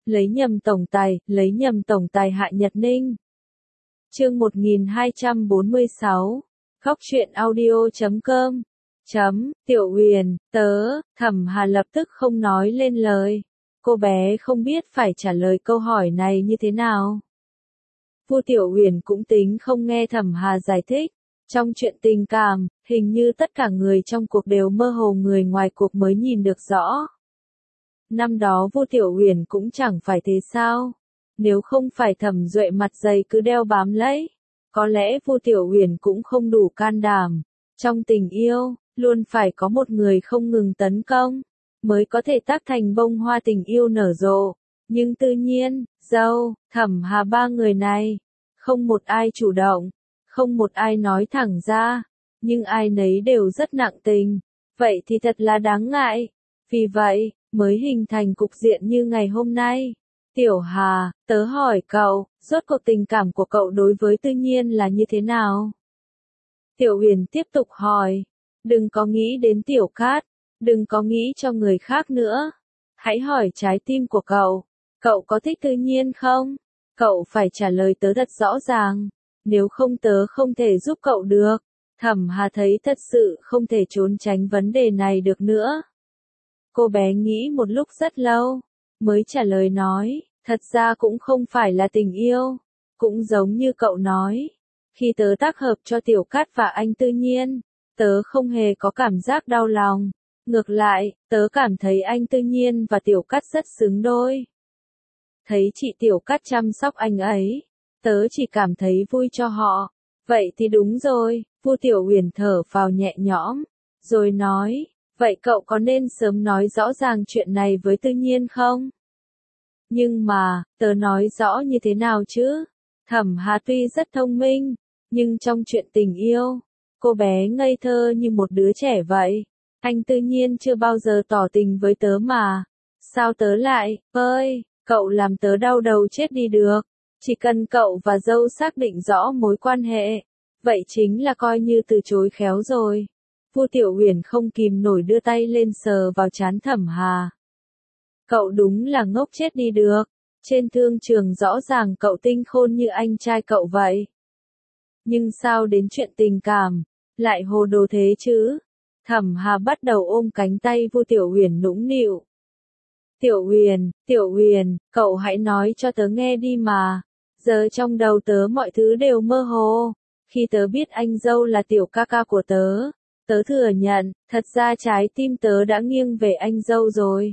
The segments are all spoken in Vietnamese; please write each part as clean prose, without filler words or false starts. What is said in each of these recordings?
lấy nhầm tổng tài Hạ Nhật Ninh. Chương 1246. Khóc chuyện audio.com. Tiểu Huyền, Thẩm Hà lập tức không nói lên lời. Cô bé không biết phải trả lời câu hỏi này như thế nào. Vu Tiểu Huyền cũng tính không nghe Thẩm Hà giải thích. Trong chuyện tình cảm, hình như tất cả người trong cuộc đều mơ hồ, người ngoài cuộc mới nhìn được rõ. Năm đó Vu Tiểu Huyền cũng chẳng phải thế sao? Nếu không phải Thẩm Duệ mặt dày cứ đeo bám lấy, có lẽ Vu Tiểu Huyền cũng không đủ can đảm. Trong tình yêu, luôn phải có một người không ngừng tấn công, mới có thể tác thành bông hoa tình yêu nở rộ. Nhưng tự nhiên, Dâu, Thẩm Hà ba người này, không một ai chủ động, không một ai nói thẳng ra, nhưng ai nấy đều rất nặng tình. Vậy thì thật là đáng ngại. Vì vậy, mới hình thành cục diện như ngày hôm nay. Tiểu Hà, tớ hỏi cậu, rốt cuộc tình cảm của cậu đối với Tư Nhiên là như thế nào? Tiểu Huyền tiếp tục hỏi. Đừng có nghĩ đến Tiểu Cát, đừng có nghĩ cho người khác nữa. Hãy hỏi trái tim của cậu. Cậu có thích Tư Nhiên không? Cậu phải trả lời tớ thật rõ ràng. Nếu không tớ không thể giúp cậu được. Thẩm Hà thấy thật sự không thể trốn tránh vấn đề này được nữa. Cô bé nghĩ một lúc rất lâu, mới trả lời nói, thật ra cũng không phải là tình yêu. Cũng giống như cậu nói, khi tớ tác hợp cho Tiểu Cát và anh Tư Nhiên, tớ không hề có cảm giác đau lòng. Ngược lại, tớ cảm thấy anh Tư Nhiên và Tiểu Cát rất xứng đôi. Thấy chị Tiểu Cát chăm sóc anh ấy, tớ chỉ cảm thấy vui cho họ. Vậy thì đúng rồi, Vu Tiểu Huyền thở phào nhẹ nhõm, rồi nói, vậy cậu có nên sớm nói rõ ràng chuyện này với Tư Nhiên không? Nhưng mà, tớ nói rõ như thế nào chứ? Thẩm Hà tuy rất thông minh, nhưng trong chuyện tình yêu, cô bé ngây thơ như một đứa trẻ vậy. Anh Tư Nhiên chưa bao giờ tỏ tình với tớ mà. Sao tớ lại, cậu làm tớ đau đầu chết đi được. Chỉ cần cậu và dâu xác định rõ mối quan hệ, vậy chính là coi như từ chối khéo rồi. Vu Tiểu Huyền không kìm nổi đưa tay lên sờ vào trán Thẩm Hà. Cậu đúng là ngốc chết đi được. Trên thương trường rõ ràng cậu tinh khôn như anh trai cậu vậy. Nhưng sao đến chuyện tình cảm, lại hồ đồ thế chứ? Thẩm Hà bắt đầu ôm cánh tay Vu Tiểu Huyền nũng nịu. Tiểu Huyền, cậu hãy nói cho tớ nghe đi mà. Giờ trong đầu tớ mọi thứ đều mơ hồ. Khi tớ biết anh dâu là Tiểu ca ca của tớ, tớ thừa nhận, thật ra trái tim tớ đã nghiêng về anh dâu rồi.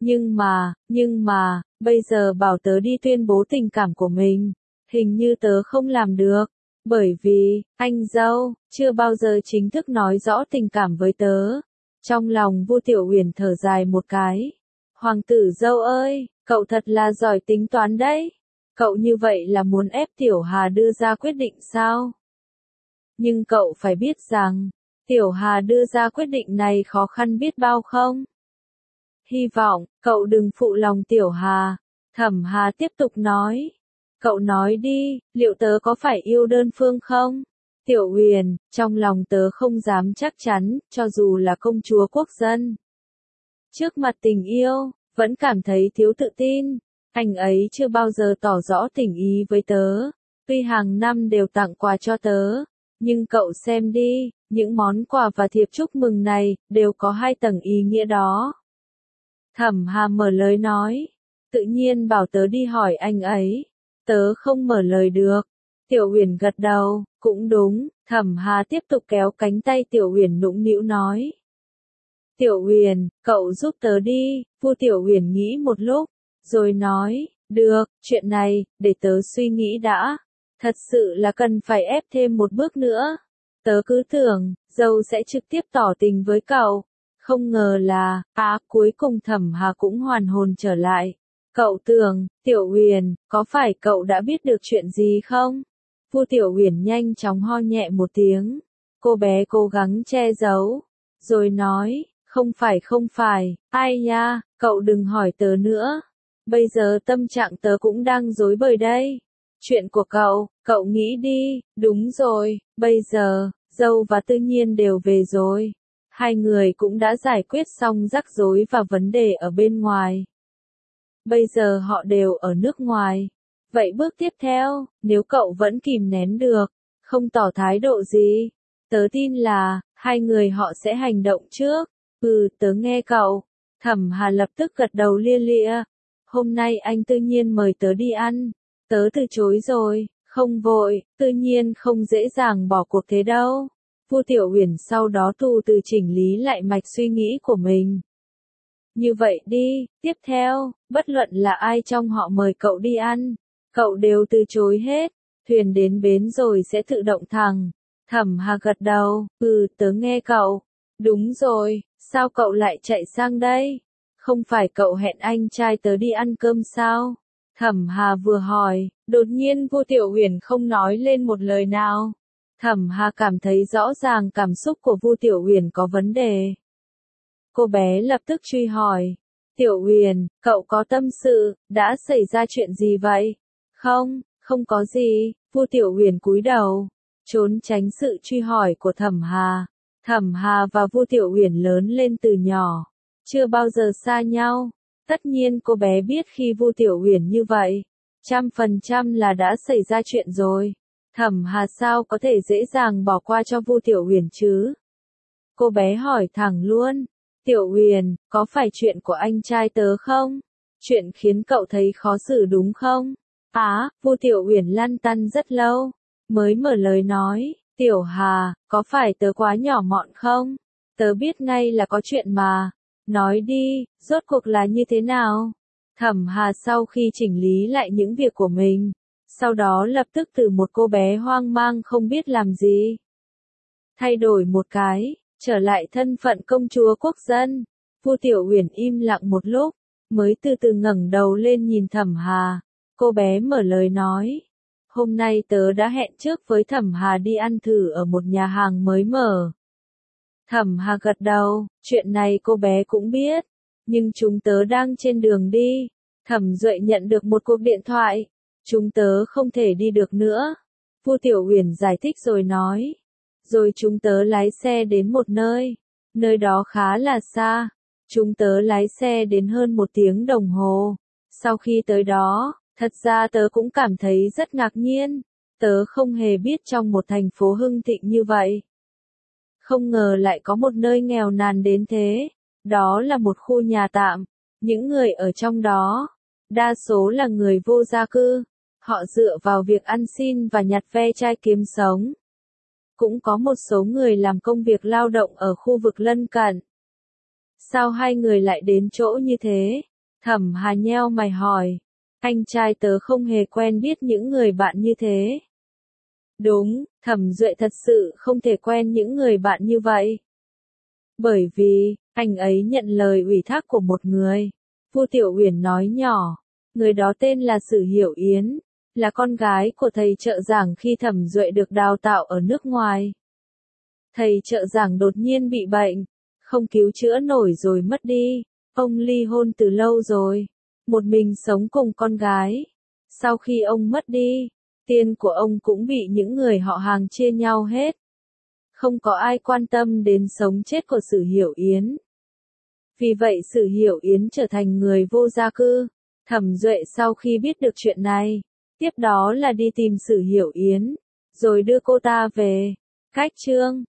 Nhưng mà, bây giờ bảo tớ đi tuyên bố tình cảm của mình, hình như tớ không làm được. Bởi vì, anh dâu, chưa bao giờ chính thức nói rõ tình cảm với tớ. Trong lòng Vu Tiểu Huyền thở dài một cái. Hoàng tử dâu ơi, cậu thật là giỏi tính toán đấy. Cậu như vậy là muốn ép Tiểu Hà đưa ra quyết định sao? Nhưng cậu phải biết rằng, Tiểu Hà đưa ra quyết định này khó khăn biết bao không? Hy vọng, cậu đừng phụ lòng Tiểu Hà. Thẩm Hà tiếp tục nói. Cậu nói đi, liệu tớ có phải yêu đơn phương không? Tiểu Huyền, trong lòng tớ không dám chắc chắn, cho dù là công chúa quốc dân. Trước mặt tình yêu, vẫn cảm thấy thiếu tự tin. Anh ấy chưa bao giờ tỏ rõ tình ý với tớ. Tuy hàng năm đều tặng quà cho tớ, nhưng cậu xem đi, những món quà và thiệp chúc mừng này, đều có hai tầng ý nghĩa đó. Thẩm Hà mở lời nói, tự nhiên bảo tớ đi hỏi anh ấy. Tớ không mở lời được. Tiểu Huyền gật đầu, cũng đúng. Thẩm Hà tiếp tục kéo cánh tay Tiểu Huyền nũng nịu nói. Tiểu Huyền, cậu giúp tớ đi. Vu Tiểu Huyền nghĩ một lúc, rồi nói, được, chuyện này, để tớ suy nghĩ đã. Thật sự là cần phải ép thêm một bước nữa. Tớ cứ tưởng, dâu sẽ trực tiếp tỏ tình với cậu. Không ngờ là, cuối cùng Thẩm Hà cũng hoàn hồn trở lại. Cậu tưởng, Tiểu Huyền, có phải cậu đã biết được chuyện gì không? Vu Tiểu Huyền nhanh chóng ho nhẹ một tiếng. Cô bé cố gắng che giấu, rồi nói, không phải, ai nha, cậu đừng hỏi tớ nữa. Bây giờ tâm trạng tớ cũng đang rối bời đây. Chuyện của cậu nghĩ đi, đúng rồi, bây giờ, dâu và Tư Nhiên đều về rồi. Hai người cũng đã giải quyết xong rắc rối và vấn đề ở bên ngoài. Bây giờ họ đều ở nước ngoài. Vậy bước tiếp theo, nếu cậu vẫn kìm nén được, không tỏ thái độ gì, tớ tin là, hai người họ sẽ hành động trước. Tớ nghe cậu. Thẩm Hà lập tức gật đầu lia lịa. Hôm nay anh tự nhiên mời tớ đi ăn. Tớ từ chối rồi, không vội, tự nhiên không dễ dàng bỏ cuộc thế đâu. Vu Tiểu Uyển sau đó từ chỉnh lý lại mạch suy nghĩ của mình. Như vậy đi, tiếp theo, bất luận là ai trong họ mời cậu đi ăn, cậu đều từ chối hết, thuyền đến bến rồi sẽ tự động thẳng. Thẩm Hà gật đầu, tớ nghe cậu. Đúng rồi, sao cậu lại chạy sang đây? Không phải cậu hẹn anh trai tớ đi ăn cơm sao? Thẩm Hà vừa hỏi, đột nhiên Vu Tiểu Uyển không nói lên một lời nào. Thẩm Hà cảm thấy rõ ràng cảm xúc của Vu Tiểu Uyển có vấn đề. Cô bé lập tức truy hỏi, Tiểu Uyển, cậu có tâm sự, đã xảy ra chuyện gì vậy? Không, không có gì. Vu Tiểu Uyển cúi đầu, trốn tránh sự truy hỏi của Thẩm Hà. Thẩm Hà và Vu Tiểu Uyển lớn lên từ nhỏ, chưa bao giờ xa nhau. Tất nhiên cô bé biết khi Vu Tiểu Uyển như vậy, 100% là đã xảy ra chuyện rồi. Thẩm Hà sao có thể dễ dàng bỏ qua cho Vu Tiểu Uyển chứ? Cô bé hỏi thẳng luôn, Tiểu Uyển, có phải chuyện của anh trai tớ không? Chuyện khiến cậu thấy khó xử đúng không? Vu Tiểu Uyển lăn tăn rất lâu, mới mở lời nói, Tiểu Hà, có phải tớ quá nhỏ mọn không? Tớ biết ngay là có chuyện mà. Nói đi, rốt cuộc là như thế nào? Thẩm Hà sau khi chỉnh lý lại những việc của mình, sau đó lập tức từ một cô bé hoang mang không biết làm gì, thay đổi một cái, trở lại thân phận công chúa quốc dân. Vu Tiểu Uyển im lặng một lúc, mới từ từ ngẩng đầu lên nhìn Thẩm Hà. Cô bé mở lời nói, hôm nay tớ đã hẹn trước với Thẩm Hà đi ăn thử ở một nhà hàng mới mở. Thẩm Hà gật đầu, chuyện này cô bé cũng biết, nhưng chúng tớ đang trên đường đi. Thẩm Duệ nhận được một cuộc điện thoại, chúng tớ không thể đi được nữa. Vu Tiểu Uyển giải thích rồi nói, rồi chúng tớ lái xe đến một nơi đó khá là xa. Chúng tớ lái xe đến hơn 1 tiếng đồng hồ. Sau khi tới đó, thật ra tớ cũng cảm thấy rất ngạc nhiên. Tớ không hề biết trong một thành phố hưng thịnh như vậy, không ngờ lại có một nơi nghèo nàn đến thế. Đó là một khu nhà tạm. Những người ở trong đó, đa số là người vô gia cư. Họ dựa vào việc ăn xin và nhặt ve chai kiếm sống. Cũng có một số người làm công việc lao động ở khu vực lân cận. Sao hai người lại đến chỗ như thế? Thẩm Hà nheo mày hỏi. Anh trai tớ không hề quen biết những người bạn như thế. Đúng, Thẩm Duệ thật sự không thể quen những người bạn như vậy. Bởi vì, anh ấy nhận lời ủy thác của một người. Vu Tiểu Uyển nói nhỏ, người đó tên là Sử Hiểu Yến, là con gái của thầy trợ giảng khi Thẩm Duệ được đào tạo ở nước ngoài. Thầy trợ giảng đột nhiên bị bệnh, không cứu chữa nổi rồi mất đi. Ông ly hôn từ lâu rồi, một mình sống cùng con gái. Sau khi ông mất đi, tiền của ông cũng bị những người họ hàng chia nhau hết. Không có ai quan tâm đến sống chết của Sử Hiểu Yến. Vì vậy Sử Hiểu Yến trở thành người vô gia cư. Thẩm Duệ sau khi biết được chuyện này, tiếp đó là đi tìm Sử Hiểu Yến, rồi đưa cô ta về. Cách chương